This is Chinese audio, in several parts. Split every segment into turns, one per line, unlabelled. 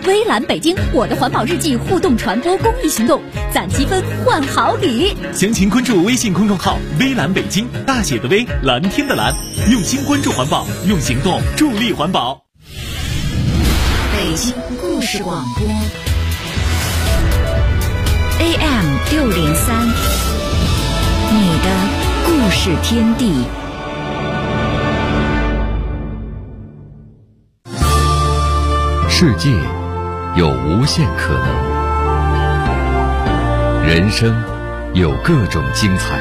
微蓝北京我的环保日记互动传播公益行动，攒积分换好礼。
详情关注微信公众号微蓝北京，大写的微，蓝天的蓝，用心关注环保，用行动助力环保。
北京故事广播 AM603，你的故事天地。
世界有无限可能，人生有各种精彩，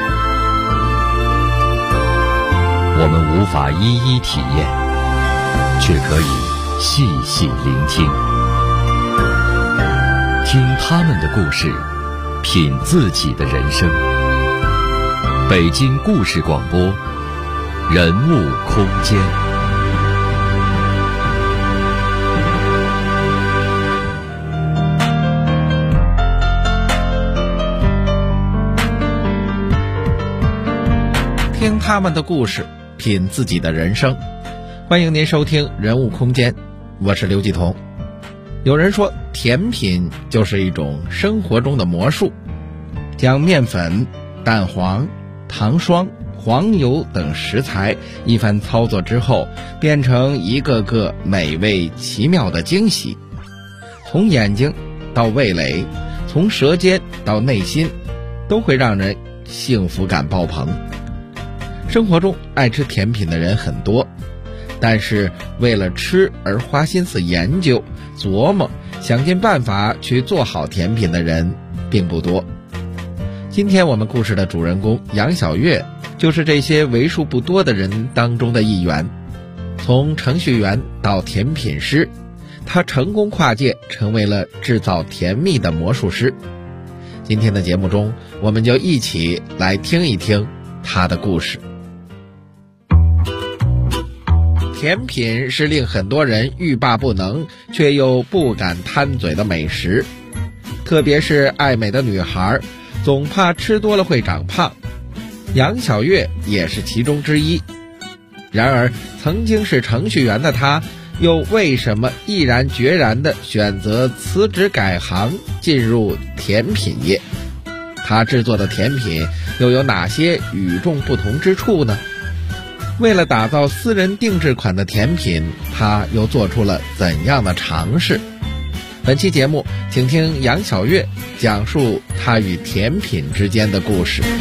我们无法一一体验，却可以细细聆听，听他们的故事，品自己的人生。北京故事广播，人物空间。
听他们的故事，品自己的人生。欢迎您收听人物空间，我是刘继彤。有人说，甜品就是一种生活中的魔术，将面粉、蛋黄、糖霜、黄油等食材一番操作之后，变成一个个美味奇妙的惊喜。从眼睛到味蕾，从舌尖到内心，都会让人幸福感爆棚。生活中爱吃甜品的人很多，但是为了吃而花心思研究、琢磨、想尽办法去做好甜品的人并不多。今天我们故事的主人公杨小月，就是这些为数不多的人当中的一员。从程序员到甜品师，他成功跨界，成为了制造甜蜜的魔术师。今天的节目中，我们就一起来听一听他的故事。甜品是令很多人欲罢不能却又不敢贪嘴的美食，特别是爱美的女孩，总怕吃多了会长胖。杨小月也是其中之一。然而曾经是程序员的她，又为什么毅然决然地选择辞职改行进入甜品业？她制作的甜品又有哪些与众不同之处呢？为了打造私人定制款的甜品，他又做出了怎样的尝试？本期节目，请听杨小月讲述他与甜品之间的故事。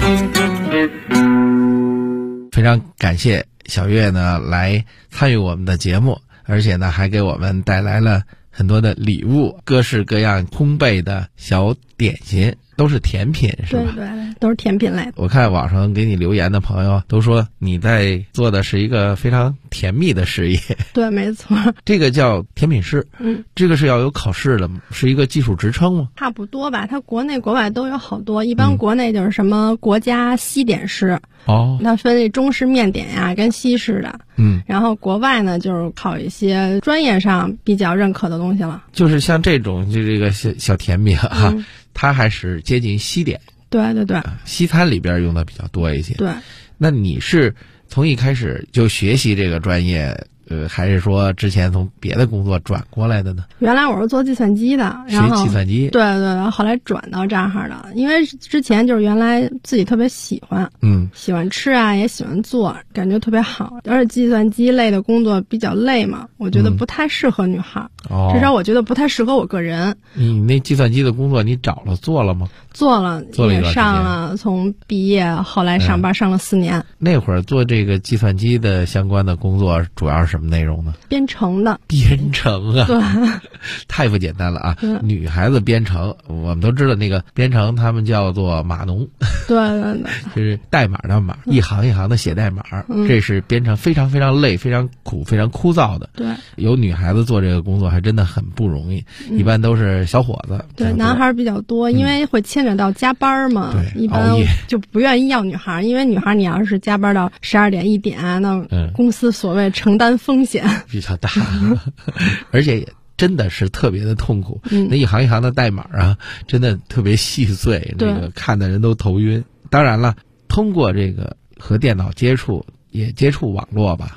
非常感谢小月呢来参与我们的节目，而且呢还给我们带来了很多的礼物，各式各样烘焙的小点心，都是甜品是吧？
对，都是甜品类的。
我看网上给你留言的朋友都说你在做的是一个非常甜蜜的事业。
对，没错。
这个叫甜品师，这个是要有考试的吗？是一个技术职称吗？
差不多吧，它国内国外都有好多。一般国内就是什么国家西点师，它分中式面点呀跟西式的。然后国外呢就是考一些专业上比较认可的东西了。
就是像这种就这个小甜品哈，它还是接近西点。
对，
西餐里边用的比较多一些。
对，
那你是从一开始就学习这个专业，还是说之前从别的工作转过来的呢？
原来我是做计算机的，然后
学计算机。
对，然后后来转到这样的，因为之前就是原来自己特别喜欢，喜欢吃啊，也喜欢做，感觉特别好。而且计算机类的工作比较累嘛，我觉得不太适合女孩，至少我觉得不太适合我个人。
你那计算机的工作你找了做了吗？
做了也上了，从毕业后来上班上了4年。
那会儿做这个计算机的相关的工作主要是什么内容呢？
编程的。
编程啊，
对，
太不简单了啊！女孩子编程，我们都知道那个编程他们叫做码农。
对，
就是代码的码，一行一行的写代码，这是编程，非常非常累，非常苦，非常枯燥的。
对，
有女孩子做这个工作还真的很不容易，一般都是小伙子。
对，男孩比较多，因为会牵扯到加班嘛，
对，
一般就不愿意要女孩，因为女孩你要是加班到12点1点，那公司所谓承担风险
比较大，而且也真的是特别的痛苦。那一行一行的代码啊，真的特别细碎，那个看的人都头晕。当然了，通过这个和电脑接触，也接触网络吧。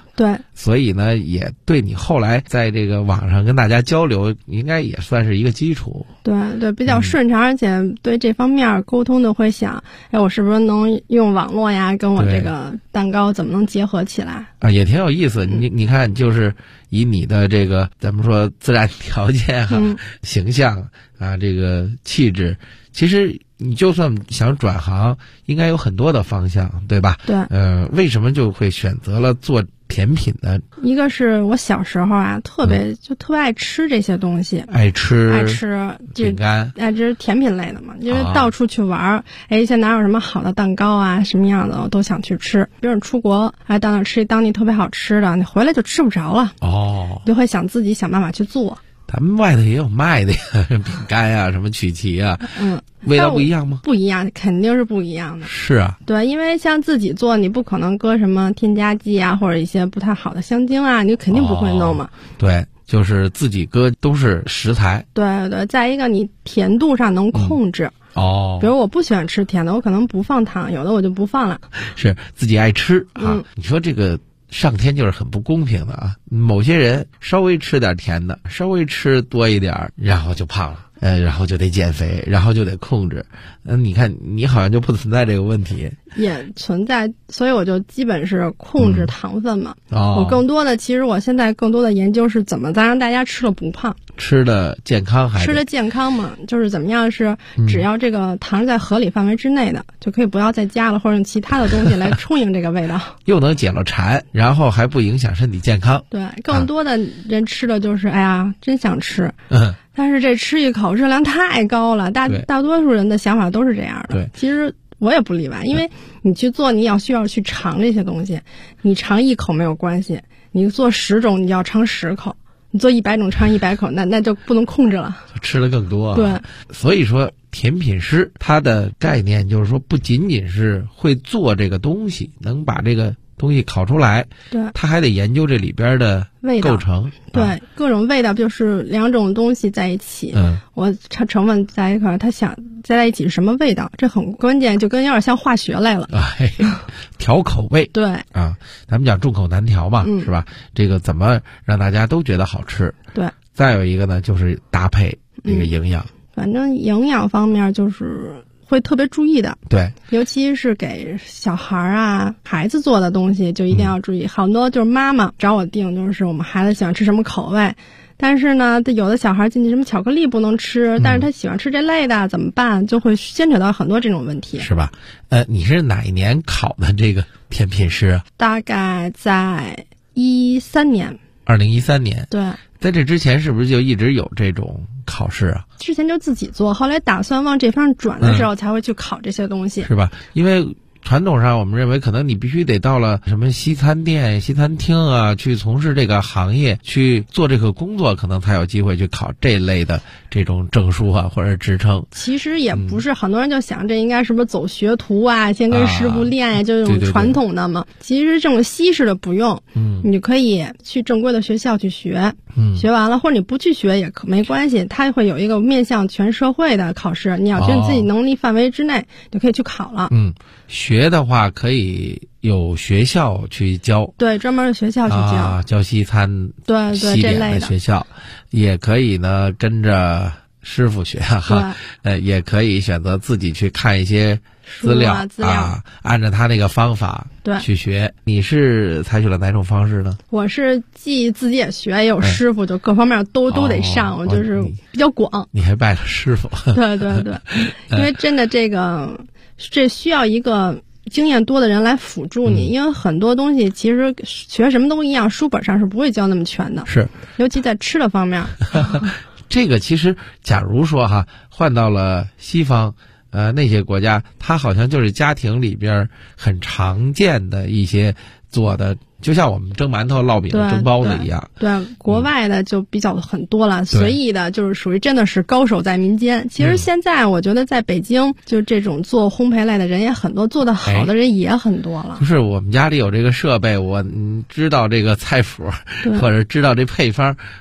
对，
所以呢，也对你后来在这个网上跟大家交流，应该也算是一个基础。
对，比较顺畅，而且对这方面沟通的会想，我是不是能用网络呀，跟我这个蛋糕怎么能结合起来
啊？也挺有意思。你看，就是以你的这个咱们说自然条件形象啊，这个气质，其实你就算想转行，应该有很多的方向，对吧？
对。
为什么就会选择了做甜品呢？
一个是我小时候啊，特别爱吃这些东西，
爱吃
饼干，爱吃甜品类的嘛，因为到处去玩，现在哪有什么好的蛋糕啊，什么样的我都想去吃。比如你出国，到那吃当地特别好吃的，你回来就吃不着了，就会想自己想办法去做。
咱们外头也有卖的呀，饼干啊，什么曲奇啊，味道不一样吗？
不一样，肯定是不一样的。
是啊，
对，因为像自己做，你不可能搁什么添加剂啊，或者一些不太好的香精啊，你肯定不会弄嘛。
对，就是自己搁都是食材。
对，再一个你甜度上能控制。比如我不喜欢吃甜的，我可能不放糖，有的我就不放了。
是自己爱吃啊。你说这个上天就是很不公平的啊！某些人稍微吃点甜的，稍微吃多一点，然后就胖了，然后就得减肥，然后就得控制。你看你好像就不存在这个问题。
也存在，所以我就基本是控制糖分嘛。我更多的，其实我现在更多的研究是怎么再让大家吃了不胖，
吃的健康
吃的健康嘛，就是怎么样是只要这个糖在合理范围之内的，就可以不要再加了，或者用其他的东西来充盈这个味道，
又能解了馋，然后还不影响身体健康。
对，更多的人吃的就是真想吃，但是这吃一口热量太高了，大多数人的想法都是这样的。
对，
其实我也不例外，因为你去做，你需要去尝这些东西，你尝一口没有关系，你做10种，你要尝10口，你做100种尝100口，那就不能控制了，
吃了更多。
对，
所以说甜品师它的概念就是说，不仅仅是会做这个东西，能把这个东西烤出来，
对，
他还得研究这里边的构成，
对，各种味道就是2种东西在一起，我成分在一块，他想在一起是什么味道，这很关键，就跟有点像化学来了，
调口味，
对
啊，咱们讲众口难调嘛，是吧？这个怎么让大家都觉得好吃？
对，
再有一个呢，就是搭配这个营养，
反正营养方面就是会特别注意的，
对，
尤其是给小孩啊、孩子做的东西，就一定要注意。好多就是妈妈找我订，就是我们孩子喜欢吃什么口味，但是呢，有的小孩进去什么巧克力不能吃，但是他喜欢吃这类的，怎么办？就会牵扯到很多这种问题，
是吧？你是哪一年考的这个甜品师？
大概在13年。
2013年。
对。
在这之前是不是就一直有这种考试啊？
之前就自己做，后来打算往这方面转的时候才会去考这些东西，
是吧？因为传统上我们认为可能你必须得到了什么西餐店、西餐厅啊，去从事这个行业，去做这个工作，可能才有机会去考这类的这种证书啊或者职称。
其实也不是，很多人就想这应该是不是走学徒啊，先跟师傅练呀，就这种传统的嘛。其实这种西式的不用，你就可以去正规的学校去学，学完了或者你不去学也没关系，它会有一个面向全社会的考试，你要觉得你自己能力范围之内，就可以去考了。
学的话可以有学校去教，
对，专门的学校去教，
教西餐，
对
西点的学校，也可以呢跟着师傅学哈，也可以选择自己去看一些资料按照他那个方法去学。你是采取了哪种方式呢？
我是既自己也学，也有师傅，就各方面都得上，我就是比较广。
你还拜了师傅？
对，因为真的这需要一个经验多的人来辅助你，因为很多东西其实学什么都一样，书本上是不会教那么全的，
是，
尤其在吃的方面。
这个其实假如说换到了西方那些国家，它好像就是家庭里边很常见的一些做的，就像我们蒸馒头、烙饼、蒸包子一样。
对，国外的就比较很多了，随意的就是属于真的是高手在民间。其实现在我觉得在北京，就这种做烘焙类的人也很多，做得好的人也很多了。
就是我们家里有这个设备，我知道这个菜谱或者知道这配方，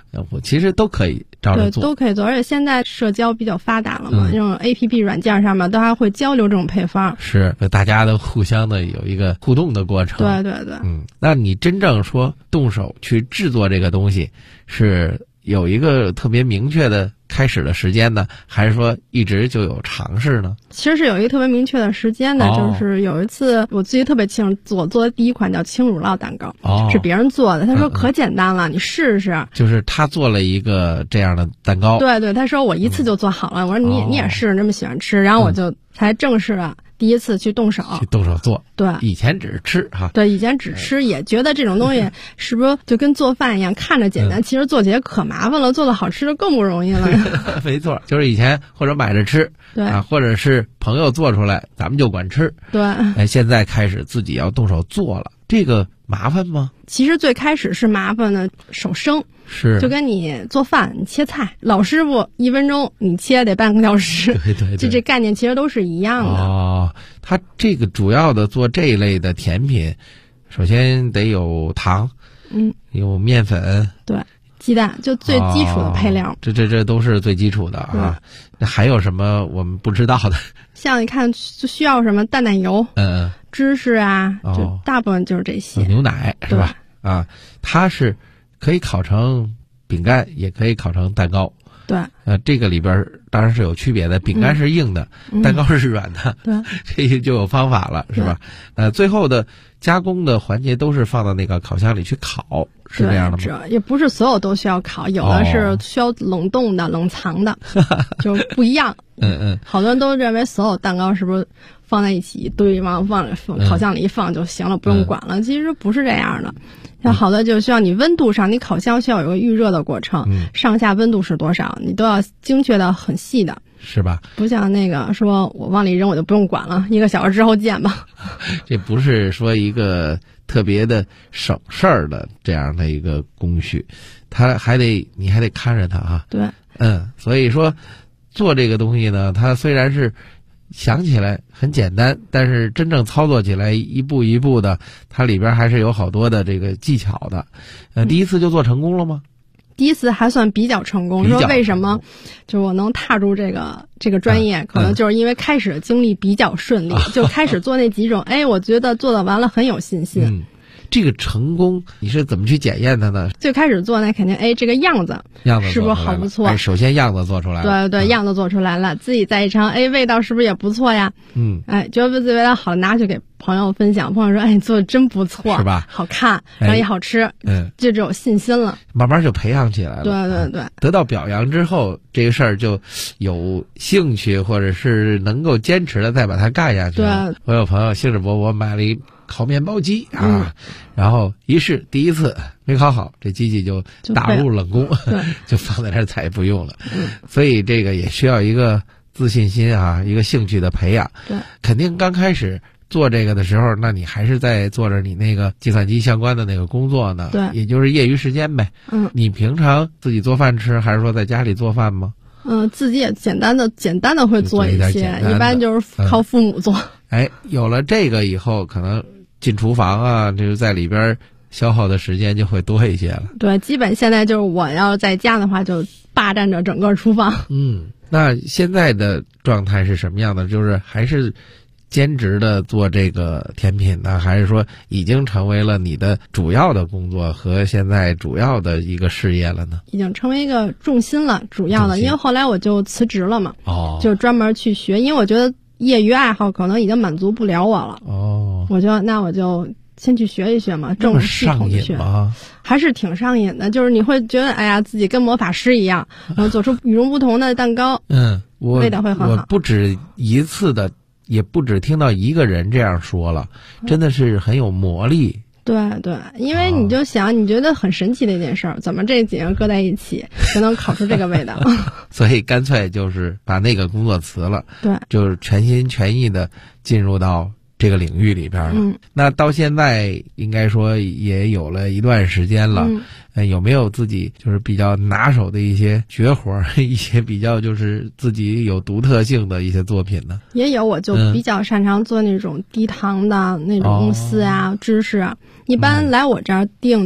我其实都可以照着做，
对，都可以做。而且现在社交比较发达了嘛，这种 APP 软件上面都还会交流这种配方，
是大家都互相的有一个互动的过程。
对对对，
那你真正说动手去制作这个东西，是有一个特别明确的开始的时间呢，还是说一直就有尝试呢？
其实是有一个特别明确的时间的，就是有一次我自己特别清楚，我做的第一款叫轻乳酪蛋糕，是别人做的，他说可简单了，你试试。就是
他做了一个这样的蛋糕，
对对，他说我一次就做好了，我说你也试试，这么喜欢吃，然后我就才正式的第一次去动手
做。
对，
以前只是吃哈。
对，以前只吃，也觉得这种东西是不是就跟做饭一样，看着简单，其实做起来可麻烦了，做的好吃的更不容易了。
没错，就是以前或者买着吃，
对
啊，或者是朋友做出来，咱们就管吃。
对，
现在开始自己要动手做了，这个麻烦吗？
其实最开始是麻烦的，手生。
是，
就跟你做饭，你切菜，老师傅1分钟，你切得半个小时。
对对对，
这概念其实都是一样的。
哦，它这个主要的做这一类的甜品，首先得有糖，有面粉，
对，鸡蛋，就最基础的配料。
这都是最基础的啊。那还有什么我们不知道的？
像你看，就需要什么淡奶油，芝士啊，就大部分就是这些。
牛奶是吧？啊，它是可以烤成饼干，也可以烤成蛋糕。
对，
这个里边当然是有区别的，饼干是硬的，蛋糕是软的。
对，
这就有方法了，是吧？最后的加工的环节都是放到那个烤箱里去烤，是这样的吗？
也不是所有都需要烤，有的是需要冷冻的、冷藏的，就不一样。好多人都认为所有蛋糕是不是放在一起一堆，往烤箱里一放就行了，不用管了。其实不是这样的。像好的就需要你温度上，你烤箱需要有个预热的过程，上下温度是多少，你都要精确的很细的，
是吧？
不像那个说我往里扔我就不用管了，1个小时之后见吧。
这不是说一个特别的省事儿的这样的一个工序，你还得看着它啊。
对，
所以说做这个东西呢，它虽然是想起来很简单，但是真正操作起来一步一步的，它里边还是有好多的这个技巧的。第一次就做成功了吗？
第一次还算比较成功。说为什么就我能踏入这个专业，可能就是因为开始的经历比较顺利，就开始做那几种，我觉得做的完了很有信心。
这个成功你是怎么去检验它呢？
最开始做那肯定这个样子是不是好不错？
首先样子做出来了，
对，样子做出来了，自己再一尝，味道是不是也不错呀？觉得自己味道好，拿去给朋友分享，朋友说你做的真不错，
是吧？
好看，然后也好吃，就这种信心了，
慢慢就培养起来了。
对，
得到表扬之后，这个事儿就有兴趣，或者是能够坚持的再把它干下去。
对，
我有朋友兴致勃勃买了一烤面包机啊，然后一试第一次没烤好，这机器就打入冷宫，就放在那儿再也不用了。所以这个也需要一个自信心啊，一个兴趣的培养。
对，
肯定刚开始做这个的时候，那你还是在做着你那个计算机相关的那个工作呢。
对，
也就是业余时间呗。你平常自己做饭吃，还是说在家里做饭吗？
自己也简单的会做一些，一般就是靠父母做。
有了这个以后，可能进厨房啊，就是在里边消耗的时间就会多一些了。
对，基本现在就是我要在家的话，就霸占着整个厨房。
那现在的状态是什么样的？就是还是兼职的做这个甜品呢，还是说已经成为了你的主要的工作和现在主要的一个事业了呢？
已经成为一个重心了，主要的，因为后来我就辞职了嘛，就专门去学，因为我觉得业余爱好可能已经满足不了我了。我就先去学一学嘛，正系统的学，还是挺上瘾的。就是你会觉得自己跟魔法师一样，然后做出与众不同的蛋糕，味道会很好。
我不止一次的，也不止听到一个人这样说了，真的是很有魔力。
对，因为你就想，你觉得很神奇的一件事儿，怎么这几样搁在一起就能烤出这个味道？
所以干脆就是把那个工作辞了，
对，
就是全心全意的进入到这个领域里边了。那到现在应该说也有了一段时间了，有没有自己就是比较拿手的一些绝活，一些比较就是自己有独特性的一些作品呢？
也有，我就比较擅长做那种低糖的那种慕斯啊、芝士啊。一般来我这儿订的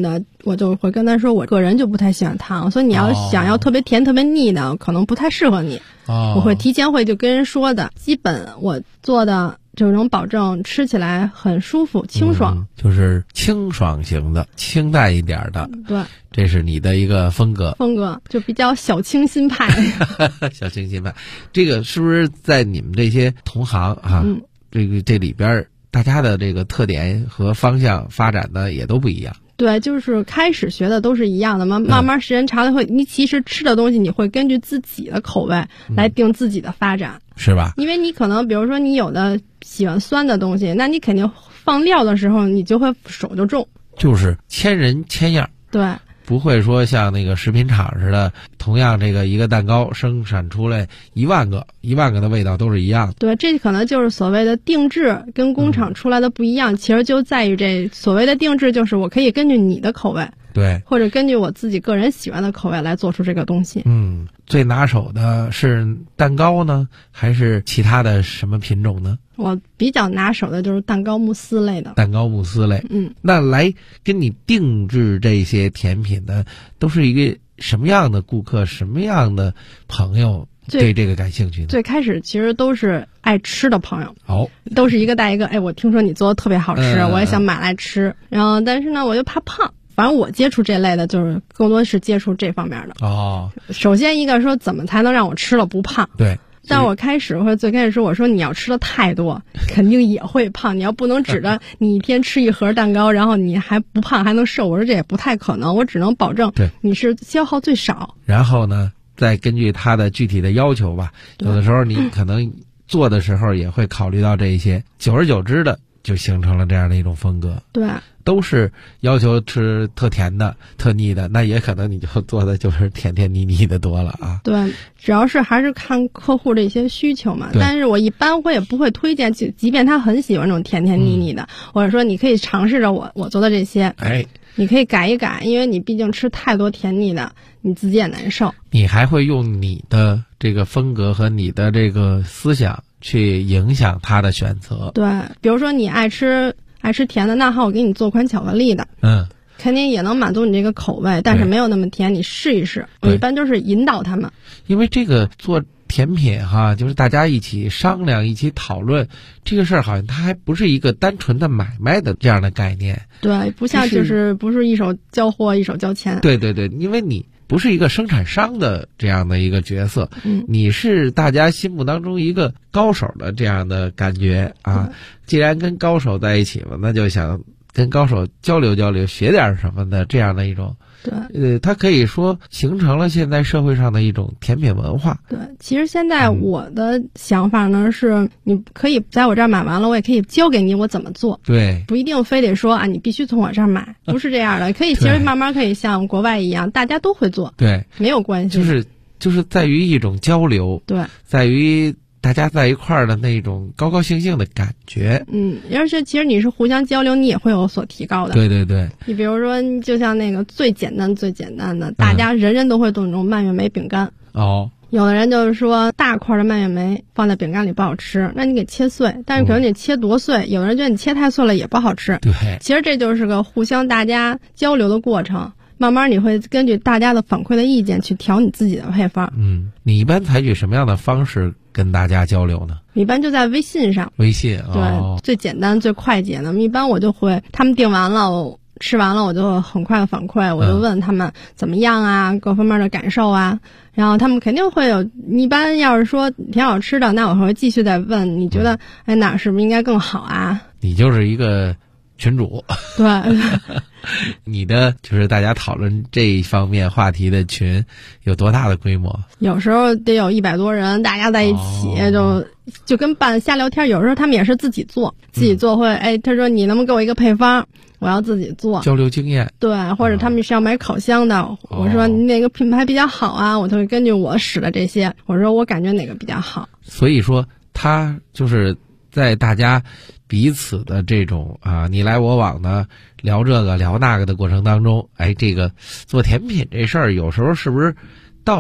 我就会跟他说，我个人就不太喜欢糖，所以你要想要特别甜特别腻的，可能不太适合你。我会提前会就跟人说的，基本我做的就能保证吃起来很舒服清爽，
就是清爽型的，清淡一点的。对，这是你的一个风格
就比较小清新派。
小清新派，这个是不是在你们这些同行啊？这里边大家的这个特点和方向发展的也都不一样。
对，就是开始学的都是一样的嘛，慢慢时间长了你其实吃的东西你会根据自己的口味来定自己的发展，
是吧？
因为你可能比如说你有的喜欢酸的东西，那你肯定放料的时候你就会手就重，
就是千人千样。
对，
不会说像那个食品厂似的，同样这个一个蛋糕生产出来1万个的味道都是一样的。
对，这可能就是所谓的定制跟工厂出来的不一样，其实就在于这所谓的定制，就是我可以根据你的口味，
对，
或者根据我自己个人喜欢的口味来做出这个东西。
最拿手的是蛋糕呢，还是其他的什么品种呢？
我比较拿手的就是蛋糕慕斯类的。
蛋糕慕斯类，那来跟你定制这些甜品的，都是一个什么样的顾客，什么样的朋友对这个感兴趣呢？
最开始其实都是爱吃的朋友，都是一个带一个，哎，我听说你做的特别好吃，我也想买来吃。然后，但是呢，我又怕胖。反正我接触这类的，就是更多是接触这方面的。首先一个说怎么才能让我吃了不胖？
对。
但我最开始说，我说你要吃的太多，肯定也会胖。你要不能指着你一天吃一盒蛋糕，然后你还不胖还能瘦，我说这也不太可能。我只能保证你是消耗最少。
然后呢，再根据他的具体的要求吧，有的时候你可能做的时候也会考虑到这一些，久而久之的就形成了这样的一种风格。
对。
都是要求吃特甜的特腻的，那也可能你就做的就是甜甜腻腻的多了啊。
对，主要是还是看客户的一些需求嘛。但是我一般也不会推荐，即便他很喜欢这种甜甜腻腻的，或者说你可以尝试着我做的这些，你可以改一改，因为你毕竟吃太多甜腻的你自己也难受。
你还会用你的这个风格和你的这个思想去影响他的选择。
对，比如说你爱吃甜的，那好，我给你做款巧克力的，肯定也能满足你这个口味，但是没有那么甜，你试一试。我一般就是引导他们，
因为这个做甜品哈，就是大家一起商量、一起讨论这个事儿，好像它还不是一个单纯的买卖的这样的概念。
对，不像就是不是一手交货一手交钱。
对对对，因为你不是一个生产商的这样的一个角色，你是大家心目当中一个高手的这样的感觉啊。既然跟高手在一起嘛，那就想跟高手交流交流，学点什么的这样的一种。对，它可以说形成了现在社会上的一种甜品文化。
对，其实现在我的想法呢是，你可以在我这儿买完了，我也可以教给你我怎么做。
对，
不一定非得说啊，你必须从我这儿买，不是这样的。可以，其实慢慢可以像国外一样，大家都会做。
对，
没有关系。
就是在于一种交流。
对，在
于大家在一块儿的那种高高兴兴的感觉。
而且其实你是互相交流，你也会有所提高的。
对对对。
你比如说，就像那个最简单的，大家人人都会做那种蔓越莓饼干。有的人就是说大块的蔓越莓放在饼干里不好吃，那你给切碎，但是可能你切多碎，有的人觉得你切太碎了也不好吃。
对，
其实这就是个互相大家交流的过程。慢慢你会根据大家的反馈的意见去调你自己的配方。
你一般采取什么样的方式跟大家交流呢？
一般就在微信上。
微信，
对，最简单最快捷的。一般我就会他们订完了，我吃完了，我就很快的反馈，我就问他们怎么样啊，各方面的感受啊，然后他们肯定会有。一般要是说挺好吃的，那我会继续再问，你觉得哪是不是应该更好啊？
你就是一个群主。
对。
你的就是大家讨论这一方面话题的群有多大的规模？
有时候得有100多人，大家在一起就跟伴瞎聊天。有时候他们也是自己做会他说你能不能给我一个配方，我要自己做，
交流经验。
对，或者他们是要买烤箱的，我说你哪个品牌比较好啊，我就会根据我使的这些，我说我感觉哪个比较好。
所以说他就是在大家彼此的这种你来我往的聊这个聊那个的过程当中，这个做甜品这事儿有时候是不是到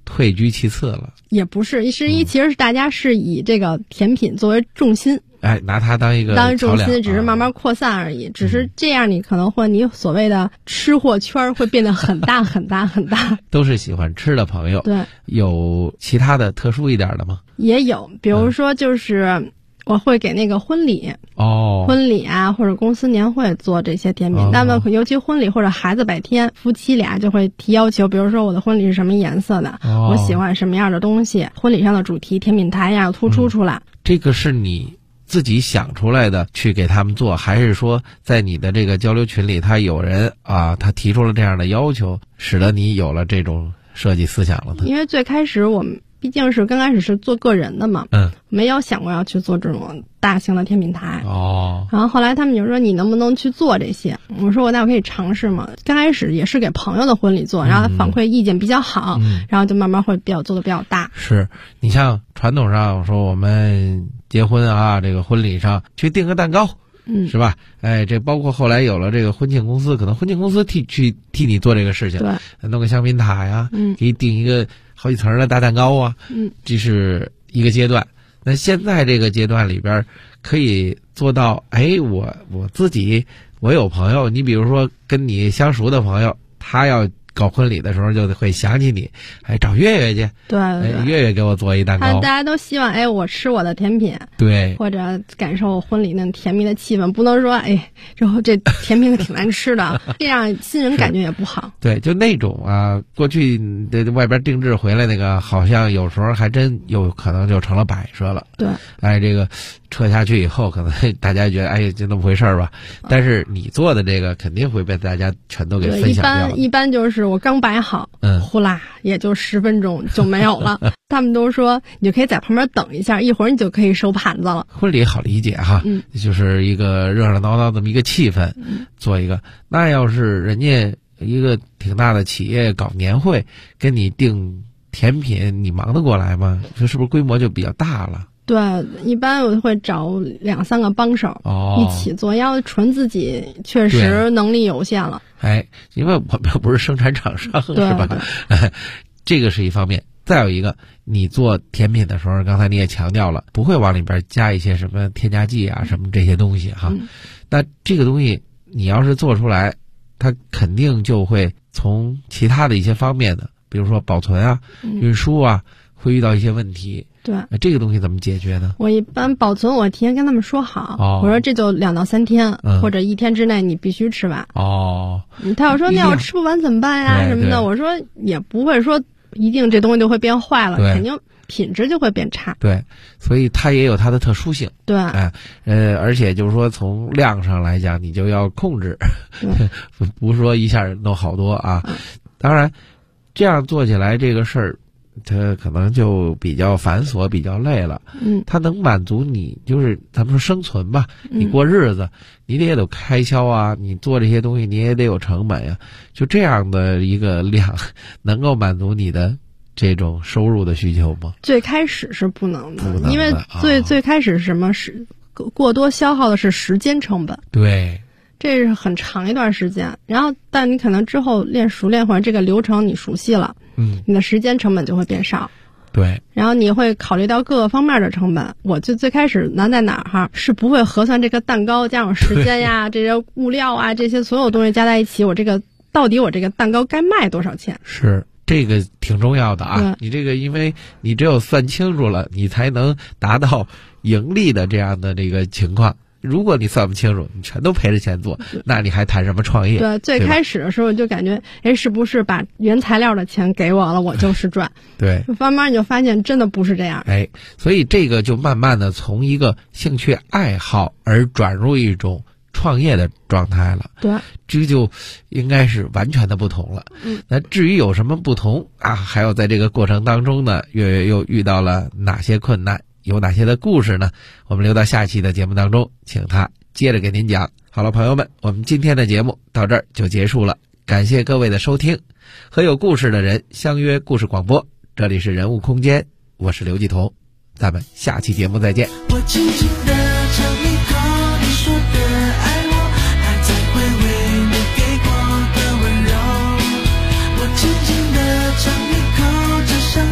退居其次了。
也不是，其实是大家是以这个甜品作为重心，
拿它当一个
重心，只是慢慢扩散而已。只是这样，你可能会你所谓的吃货圈会变得很大很大很大。
都是喜欢吃的朋友。
对，
有其他的特殊一点的吗？
也有，比如说就是我会给那个婚礼婚礼啊或者公司年会做这些甜品。那么尤其婚礼或者孩子百天，夫妻俩就会提要求，比如说我的婚礼是什么颜色的，我喜欢什么样的东西，婚礼上的主题甜品台呀要突出出来。
这个是你自己想出来的去给他们做，还是说在你的这个交流群里他有人他提出了这样的要求，使得你有了这种设计思想了呢？
因为最开始我们毕竟是刚开始是做个人的嘛，没有想过要去做这种大型的甜品台。然后后来他们就说你能不能去做这些？我说那我可以尝试嘛。刚开始也是给朋友的婚礼做，然后反馈意见比较好，然后就慢慢会做的比较大。
是你像传统上说我们结婚这个婚礼上去订个蛋糕，是吧？这包括后来有了这个婚庆公司，可能婚庆公司替你做这个事情，
对，
弄个香槟塔呀，给你订一个好几层的大蛋糕啊，这是一个阶段。那现在这个阶段里边可以做到，我自己我有朋友，你比如说跟你相熟的朋友，他要搞婚礼的时候就会想起你，找月月去，
对，
月月给我做一蛋糕。
大家都希望我吃我的甜品，
对，
或者感受婚礼那甜蜜的气氛，不能说之后这甜品挺难吃的，这样新人感觉也不好。
对，就那种过去的外边定制回来那个，好像有时候还真有可能就成了摆设了。
对，
这个撤下去以后，可能大家觉得就那么回事吧。但是你做的这个肯定会被大家全都给分享掉。
一般就是我刚摆好，呼啦也就10分钟就没有了。他们都说你就可以在旁边等一下，一会儿你就可以收盘子了。
婚礼好理解哈，就是一个热热闹闹这么一个气氛，做一个。那要是人家一个挺大的企业搞年会，跟你订甜品，你忙得过来吗？这是不是规模就比较大了？
对，一般我会找2-3个帮手一起做，要纯自己确实能力有限了。
因为我们不是生产厂商，是吧？这个是一方面。再有一个，你做甜品的时候，刚才你也强调了，不会往里边加一些什么添加剂什么这些东西哈。那这个东西你要是做出来，它肯定就会从其他的一些方面的，比如说保存运输会遇到一些问题。
对，
这个东西怎么解决呢？
我一般保存，我提前跟他们说好，我说这就2到3天，或者1天之内你必须吃完。他要说那我吃不完怎么办呀什么的，我说也不会说一定这东西就会变坏了，肯定品质就会变差。
对，所以它也有它的特殊性。
对，
而且就是说从量上来讲，你就要控制，不是说一下弄好多当然，这样做起来这个事儿，它可能就比较繁琐，比较累了。它能满足你，就是咱们说生存吧，你过日子，你得有开销你做这些东西你也得有成本呀。就这样的一个量，能够满足你的这种收入的需求吗？
最开始是不能的，因为最开始是什么？是过多消耗的是时间成本。
对。
这是很长一段时间，然后但你可能之后练熟练或者这个流程你熟悉了，你的时间成本就会变少。
对，
然后你会考虑到各个方面的成本。我最开始难在哪儿是不会核算这个蛋糕加上时间呀，这些物料这些所有东西加在一起，我到底这个蛋糕该卖多少钱？
是。这个挺重要的你这个因为你只有算清楚了，你才能达到盈利的这样的这个情况。如果你算不清楚，你全都赔着钱做，那你还谈什么创业？
对，最开始的时候就感觉，是不是把原材料的钱给我了，我就是赚？
对，
慢慢你就发现真的不是这样。
所以这个就慢慢的从一个兴趣爱好而转入一种创业的状态了。
对，
这就应该是完全的不同了。那至于有什么不同还有在这个过程当中呢，月月又遇到了哪些困难？有哪些的故事呢？我们留到下期的节目当中，请他接着给您讲。好了，朋友们，我们今天的节目到这儿就结束了，感谢各位的收听。和有故事的人相约故事广播，这里是人物空间，我是刘继彤，咱们下期节目再见。
我轻轻地尝一口你说的爱我，还在回味你给过的温柔。我轻轻地尝一口这伤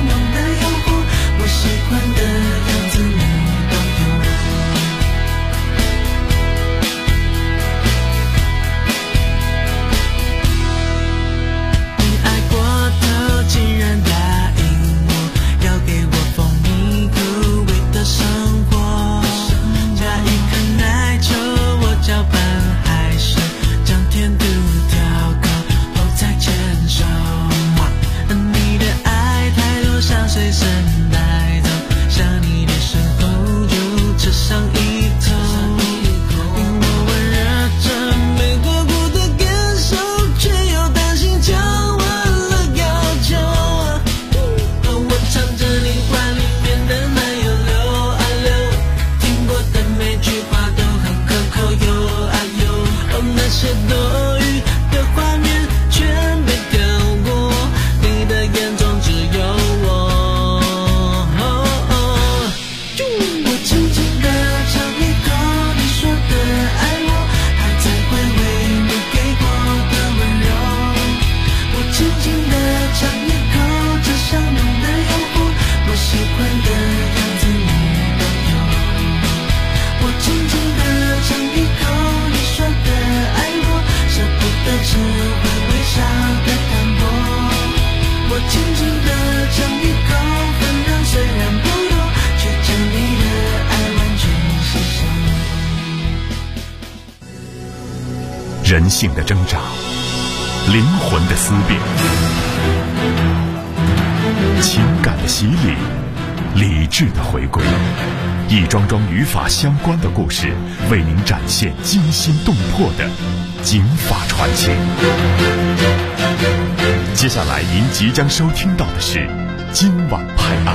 人性的挣扎，灵魂的思辨，情感的洗礼，理智的回归，一桩桩与法相关的故事，为您展现惊心动魄的警法传奇。接下来您即将收听到的是今晚拍案。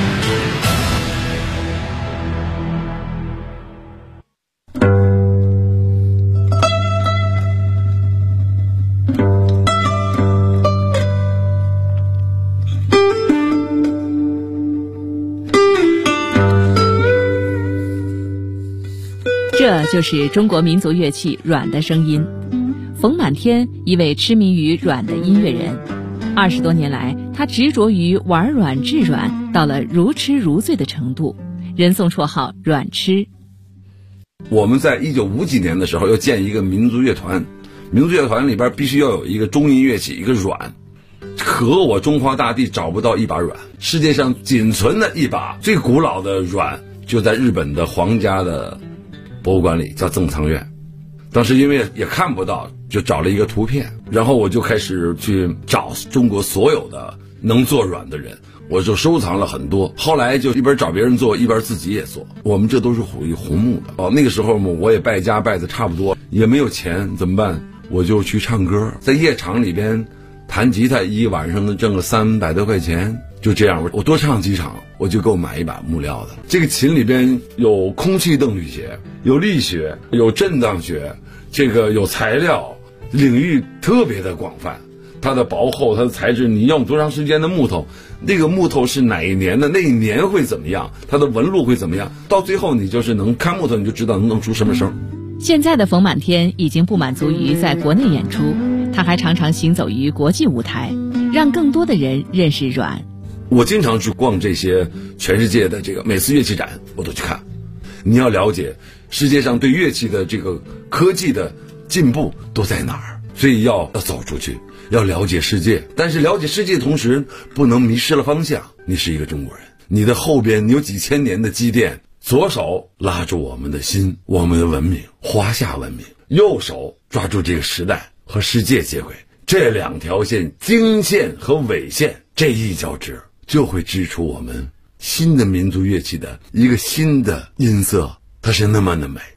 这就是中国民族乐器阮的声音。冯满天，一位痴迷于阮的音乐人，20多年来，他执着于玩阮制阮，到了如痴如醉的程度，人送绰号阮痴。
我们在1950几年的时候要建一个民族乐团，民族乐团里边必须要有一个中音乐器，一个阮。可我中华大地找不到一把阮，世界上仅存的一把最古老的阮，就在日本的皇家的博物馆里，叫正仓院。当时因为也看不到，就找了一个图片，然后我就开始去找中国所有的能做阮的人，我就收藏了很多。后来就一边找别人做，一边自己也做。我们这都是属于红木的。那个时候我也败家败的差不多，也没有钱，怎么办？我就去唱歌，在夜场里边弹吉他，一晚上能挣个300多块钱。就这样，我多唱几场，我就够买一把木料的。这个琴里边有空气动力学，有力学，有震荡学，这个有材料，领域特别的广泛。它的薄厚，它的材质，你用多长时间的木头，那个木头是哪一年的，那一年会怎么样，它的纹路会怎么样，到最后你就是能看木头，你就知道能弄出什么声。
现在的冯满天已经不满足于在国内演出，他还常常行走于国际舞台，让更多的人认识阮。
我经常去逛这些全世界的这个每次乐器展，我都去看。你要了解世界上对乐器的这个科技的进步都在哪儿，所以要走出去，要了解世界。但是了解世界的同时，不能迷失了方向。你是一个中国人，你的后边有几千年的积淀，左手拉住我们的心，我们的文明，华夏文明；右手抓住这个时代和世界接轨。这两条线，经线和纬线，这一交织，就会织出我们新的民族乐器的一个新的音色，它是那么的美。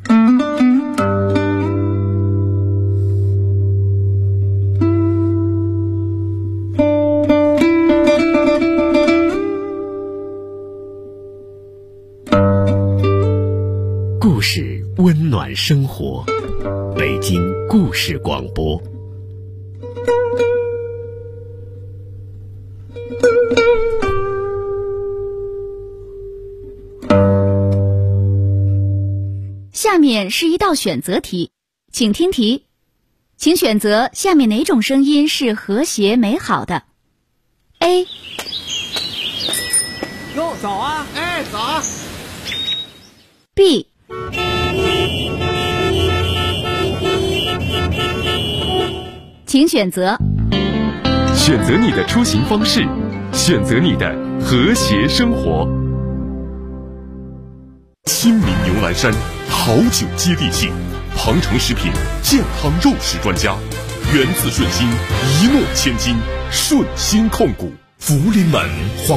故事温暖生活，北京故事广播。
下面是一道选择题，请听题，请选择下面哪种声音是和谐美好的 ？A。
哟，早啊！哎，早啊
B。请选择。
选择你的出行方式，选择你的和谐生活。亲民牛栏山好酒接地气，庞城食品健康肉食专家，源自顺心，一诺千金，顺心控股，福临门黄